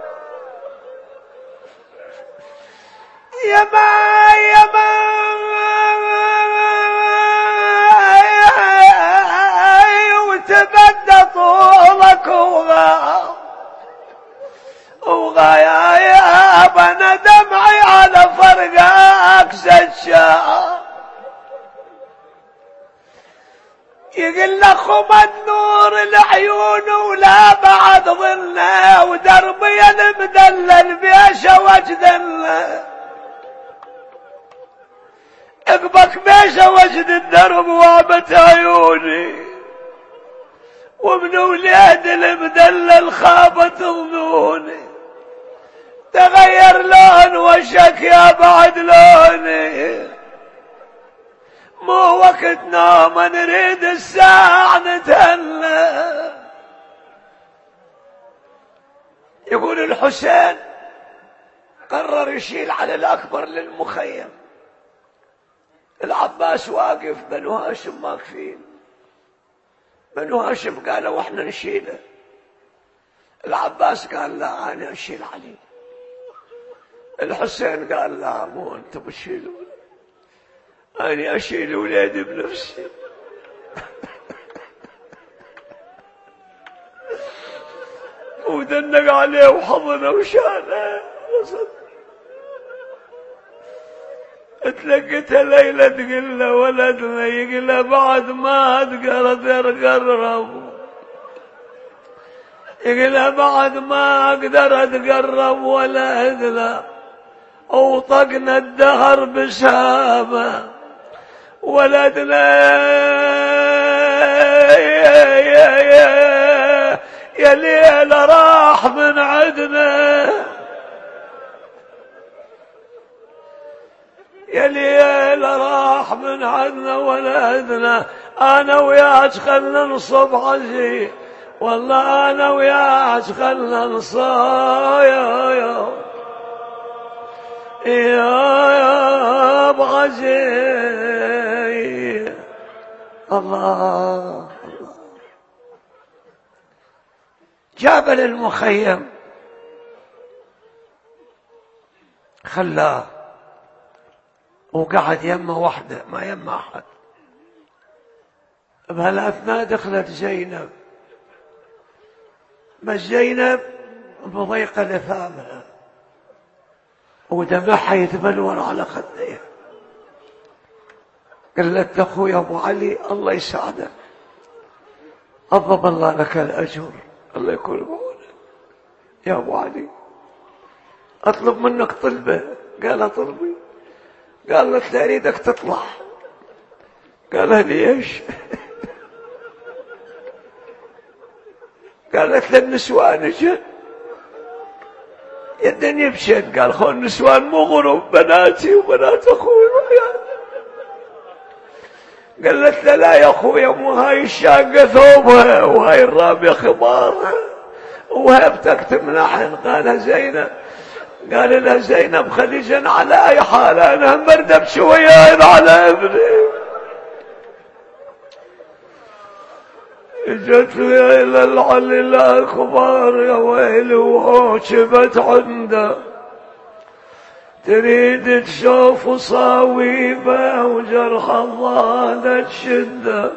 يا ما يا ما وتبدى طولك وغا وغا يا يابا انا دمعي على فرقك سجاد. يقول لكم النور العيون ولا بعد ظلنا ودربي المدلل بيشه وجدنا عقبك ميشة وجد الدرب وابت عيوني، ومن ولاد المدلل خابت ظنوني، تغير لون وشك يا بعد لوني، مو وقت نوم نريد الساعة نتهنى. يقول الحسين قرر يشيل على الأكبر للمخيم، العباس واقف، بنو هاشم واقفين، بنو هاشم قالوا احنا نشيله، العباس قال لا انا اشيل علي، الحسين قال لا مو انت بتشيلوا، انا اشيل ولادي بنفسي. ودنق عليه وحضنه وشاله. تلقيتها ليلة تقول له ولدنا، يقول بعد ما اقدر اتقرب، يقول بعد ما اقدر اتقرب ولدنا، وطقنا الدهر بسامه ولدنا يا يا يا يا ليل راح من عدنا، يا ليل راح من عدنا ولدنا، انا وياك خلنا نصب عزي، والله انا وياك خلنا نصب يا يا يا بغزي. الله الله. جابل المخيم خلاه وقعد يمه وحده ما يمه احد. بهالاثناء دخلت زينب، بس زينب بضيق لثامها ودمعها يتبلور على خديها. قالت اخوي ابو علي الله يساعدك، اضرب الله لك الاجر، الله يكون بعونك يا ابو علي، اطلب منك طلبه. قال طلبي. قالت لا اريدك تطلع. قال ليش؟ قالت للنسوان اجت يا الدنيا بشد. قال خو النسوان مو غروب، بناتي وبنات اخوي. قالت له لا يا اخويا، مو هاي الشاقه ثوبها وهاي الرابيه خمارها وهبتك تمنحن. قال زينب، قال لها زينب خديجة على اي حال، انا مرد ابكي وياي على ابني. اجت الى العلي الاكبر يا ويلي وعوشبت عنده، تريد تشوف صاويبه وجرح الله تشده.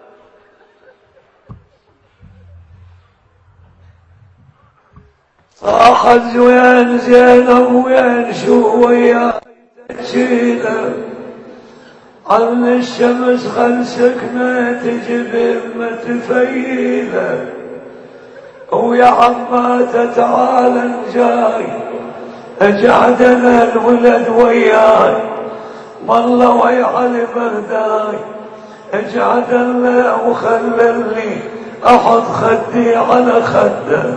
صاحت وين زينب وين شو وياي تشيله، عن الشمس خل سكنة تجيب ما تفيله، ويا عماته تعال جاي اجعدنا الولد وياي، والله ويعلي برداي اجعدنا وخللني احط خدي على خده.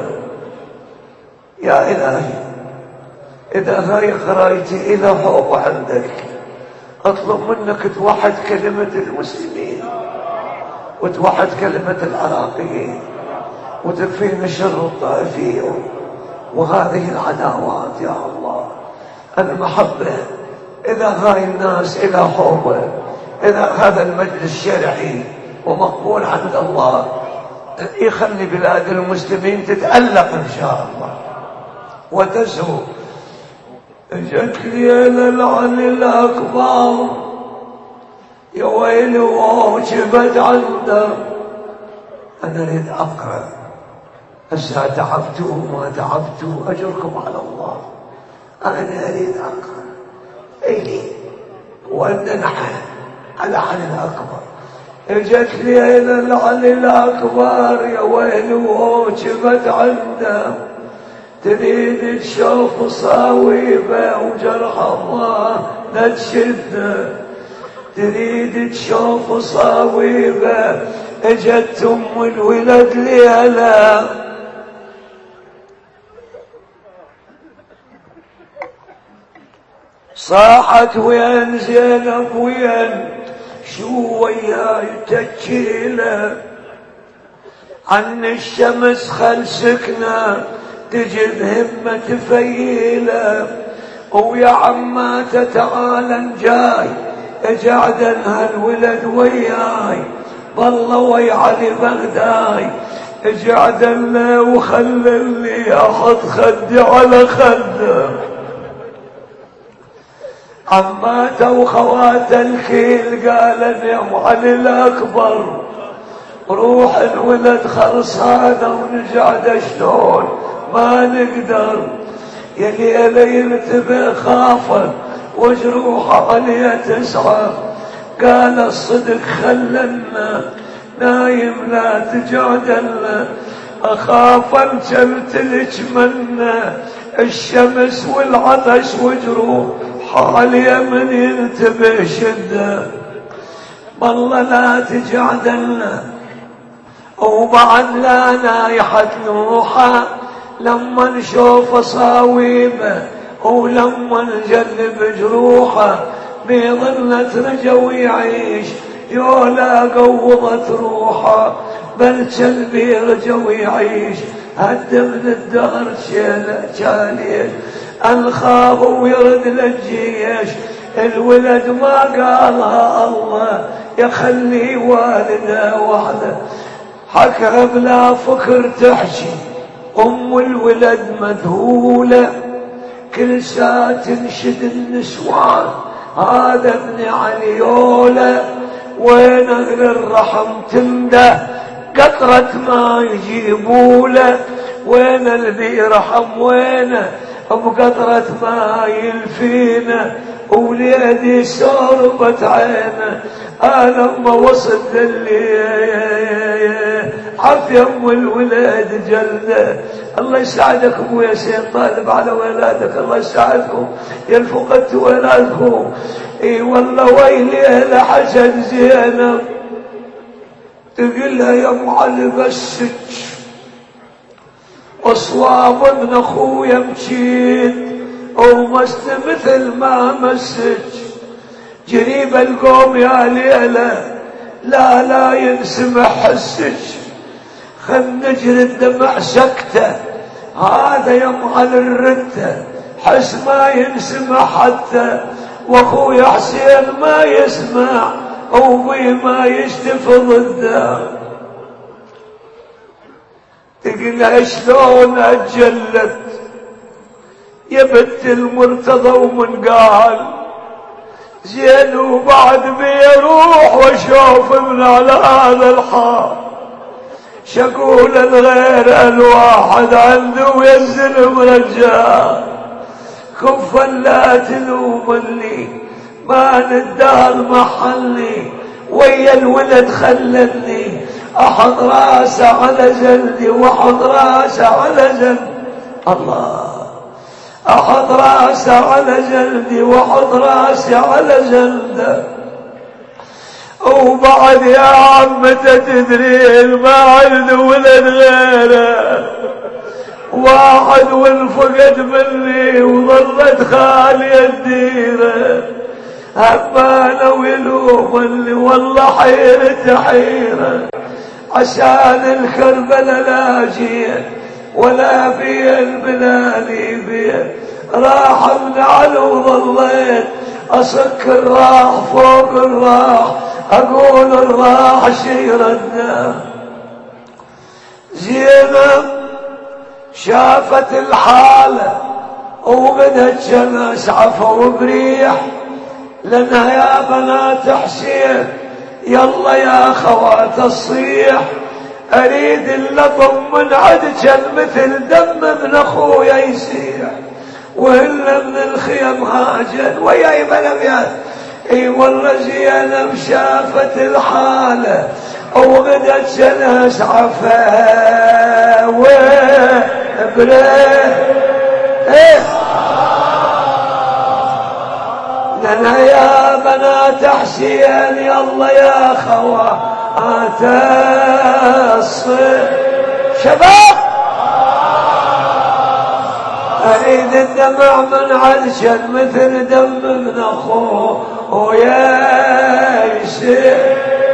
يا الهي اذا هاي خرايتي الى حب عندك، اطلب منك توحد كلمة المسلمين وتوحد كلمة العراقيين وتكفينا شر الطائفيين وهذه العداوات. يا الله المحبة، إذا هاي الناس إلى حوبة، إذا هذا المجلس شرعي ومقبول عند الله، يخلي بلاد المسلمين تتألق إن شاء الله وتزهو. اجت ليلة العلي الأكبر يا ويلي وعجبت عنده. أنا أريد أقرأ، هسه تعبتوا ما تعبتوا أجركم على الله. أنا أريد أقرأ إلي وأن ننحى على علي الأكبر. اجت ليلة العلي الأكبر يا ويلي وعجبت عنده، تريد تشوف صاويبه وجرح الله لا تشده. تريد تشوف صاويبه اجت ام الولد ليلا صاحت وين زينب وين شو وياي تجيله عن الشمس خل سكنه تجي بهمه تفيله ويا عماته تعال جاي اجعدن هالولد وياي بالله ويا علي بغداي اجعدن له وخللي احط خدي على خده عماته وخواته الكيل قال يا علي الاكبر روح الولد خلصانه ونجعد شلون ما نقدر يا ليلة ينتبه خافه وجروحه عليه تسعى قال الصدق خلنا نايم لا تجعدنا اخاف انشلت لك منا الشمس والعطش وجروح حالي من ينتبه شده والله لا تجعدنا وبعد لا نايحة نوحة لما نشوف صاويبه ولما نجلب جروحه بظلة رجو يعيش يولا قوضت روحه بل كلبي رجو يعيش هد من الدهر شاليش الخاف ويرد للجيش الولد ما قالها الله يخلي والده وحده حكى بلا فكر تحشي ام الولد مذهوله كل ساعه تنشد النسوان هذا ابن عليوله وين اهل الرحم تنده قطره ما يجيبوله وين اللي يرحم وينه بقطره ما يلفينه وليدي سربت عينه انا ما وصلت اللي عف يم الولاد جلده الله يساعدك ابويا سين طالب على ولادك الله يساعدكم يا فقدت ولادكم اي والله ويلي لحسن زينب تقلها يا ام علي بسك اصواب ابن اخويا مشيت ومست مثل ما مسك جريب القوم يا ليله لا لا ينسمع حسك خل نجري الدمع سكته هذا يمعل الرده حس ما ينسمع حتى واخويا حسين ما يسمع وابوي ما يشتفض الدم تقلها شلون اجلت يا بنت المرتضى ومن قال زين وبعد بيروح واشوف من على هذا الحال شقول الغير الواحد عنده وينزل رجال كفا لا تلومني ما ندار محلي ويا الولد خلني احط راسه على جلدي واحط راسه على جلدي الله احط راسه على جلدي واحط راسي على جلده وبعد يا عمته تدري ما عنده ولد غيره واحد والفقد مني وظلت خالي الديره همانه ويلومني والله حيرة حيره عشان الكربله لا جيت ولا في البلالي بيه راح امنعل وظليت اصك الراح فوق الراح اقول الراح شيرتنا زينب شافت الحاله وغدت شمس عفو بريح لانها يا بنات حسين يلا يا خوات الصيح اريد اللطم من عدجل مثل دم من اخويا يسيح وهلا من الخيم هاجن وياي بلبيات اي والله زينب شافت الحاله وغدت شنس عفا وبريه ايه لنا يا بنات حسين يلا يا خوات الصيف. شباب أريد الدمع من عطشا مثل دم من أخوه ويا يسير،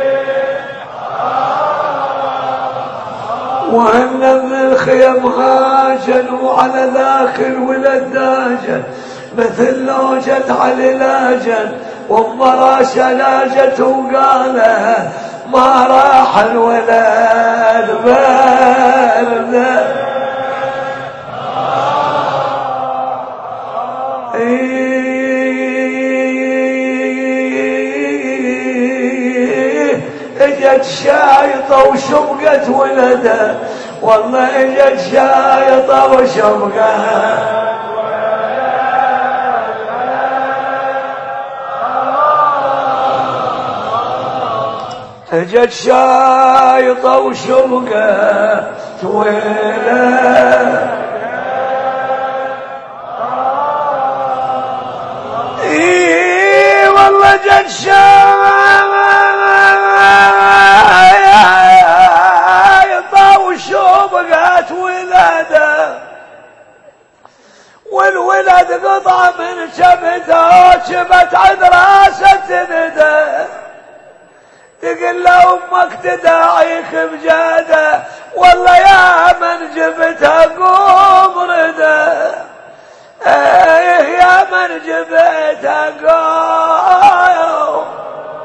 وهن من الخيم هاجن وعلى ذاك الولد داجن مثل لوجة علي لاجن، وام راسه لاجت وقاله ما راح الولد برده. اجت شايطة وشبقت ولده، والله اجت شايطة وشبقت. اجت شايطة وشبقت ولده، اي والله جت شايطة وشبقت ولده، والولد قطعة من شبته وشبت عند راسه تنده. تقول له امك تداعيك بجاده، والله يا من جبتها قوم رده، ايه يا من جبتها قوم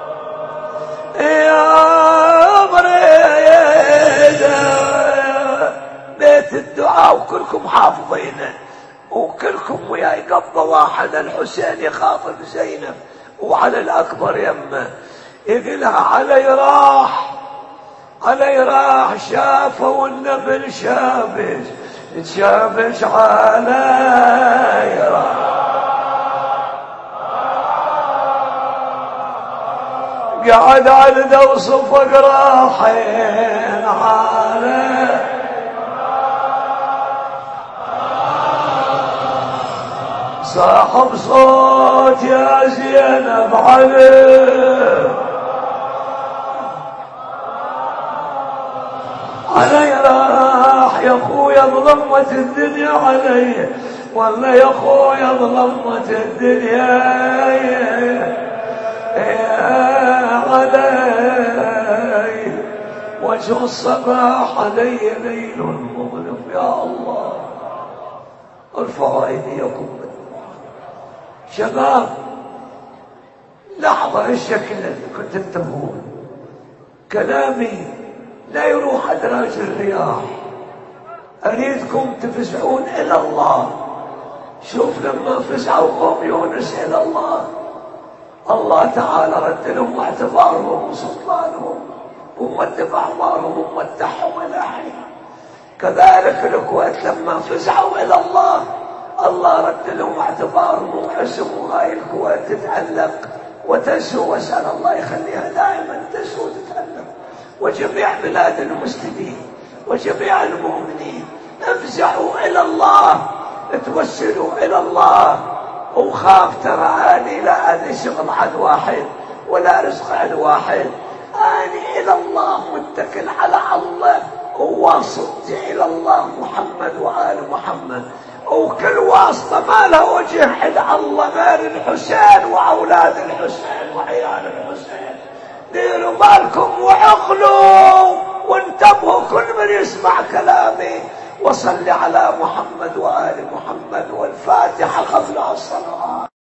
يا مريده. بيت الدعاء وكلكم حافظينه وكلكم وياي قبضه واحد. الحسين يخاطب زينب وعلى الاكبر يمه يقلها علي راح علي راح شافوا النبل شابش شابش علي راح. قعد على دوس فقراحين علي صاحب صوت يا زينب علي علي راح يا اخويا ظلمت الدنيا علي، والله يا اخويا ظلمت الدنيا يا علي، وجه الصباح علي ليل مظلم. يا الله ارفعوا ايديكم. شباب لحظة الشكل اللي كنت تنتبهون كلامي لا يروح أدراج الرياح، أريدكم تفزعون إلى الله. شوف لما فزعوا قوم يونس إلى الله، الله تعالى رد لهم اعتبارهم وسلطانهم ومد أعمارهم ومتعهم إلى حين. كذلك الأخوات لما فزعوا إلى الله، الله رد لهم اعتبارهم وحسبوا هاي القوات تتعلق وتسهو، واسأل الله يخليها دائما تسهو وتتعلق. وجميع بلاد المسلمين وجميع المؤمنين افزعوا الى الله، توسلوا الى الله. وخاف ترى اني لا اني شغل عن واحد ولا رزق عن واحد، اني الى الله متكل على الله وواصلتي الى الله محمد وآل محمد، وكل واسطة ما له وجه إلا الله غير الحسين وأولاد الحسين وعيال الحسين. ديروا بالكم وعقلوا وانتبهوا كل من يسمع كلامي، وصل على محمد وآل